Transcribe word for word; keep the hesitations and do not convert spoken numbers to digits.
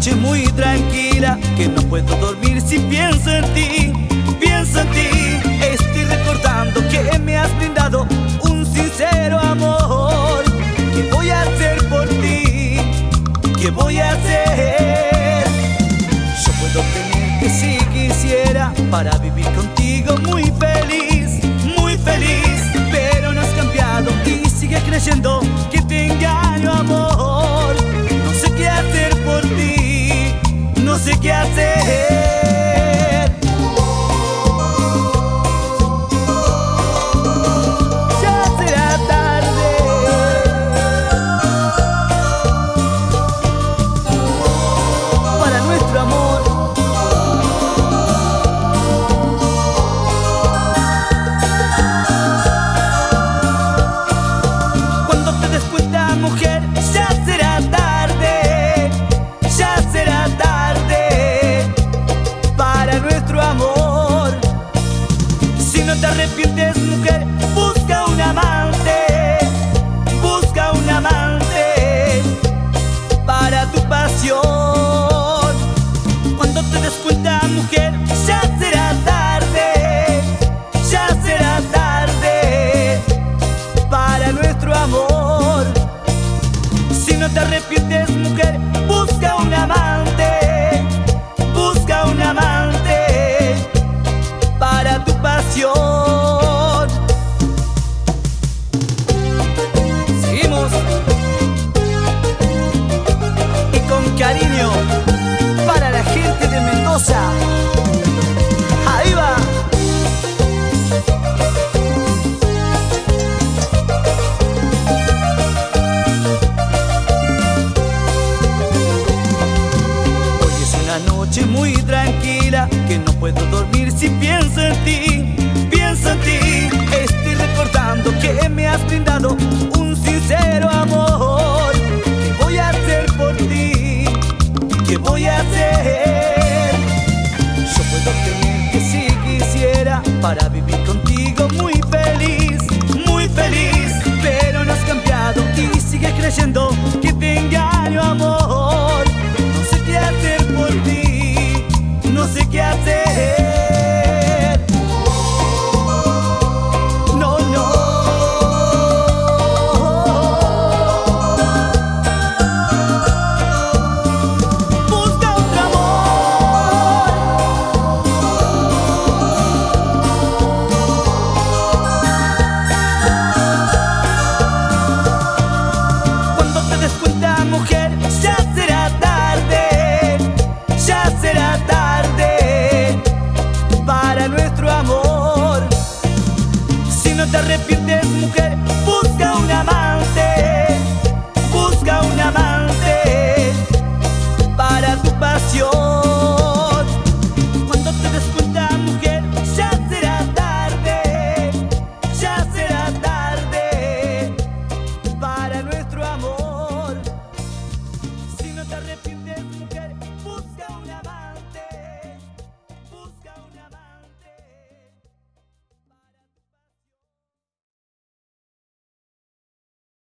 noche muy tranquila, que no puedo dormir si pienso en ti, pienso en ti. Estoy recordando que me has brindado un sincero amor. ¿Qué voy a hacer por ti? ¿Qué voy a hacer? Yo puedo tenerte si quisiera, para vivir contigo muy feliz, muy feliz. Pero no has cambiado y sigues creyendo que te engaño, amor. No sé qué hacer por ti, no sé qué hacer. Ya será tarde para nuestro amor. Cuando te des cuenta, mujer, ya será tarde, ya será tarde para nuestro amor. Si no te arrepientes, mujer, busca un amante, busca un amante para tu pasión. Cuando te des cuenta, mujer, ya será tarde, ya será tarde para nuestro amor. Si no te arrepientes, mujer, busca un amante, busca un amante para tu pasión. Seguimos y con cariño para la gente de Mendoza. Ahí va. Noche muy tranquila, que no puedo dormir si pienso en ti, pienso en ti. Estoy recordando que me has brindado un sincero amor. ¿Qué voy a hacer por ti? ¿Qué voy a hacer? Yo puedo tenerte si quisiera, para vivir contigo muy feliz, muy feliz. Pero no has cambiado y sigues creyendo que te engaño, amor. No sé qué hacer por ti, no sé qué hacer. No, no. Busca otro amor. Cuando te des cuenta, mujer, ya será tarde, ya será tarde para nuestro amor. Si no te arrepientes,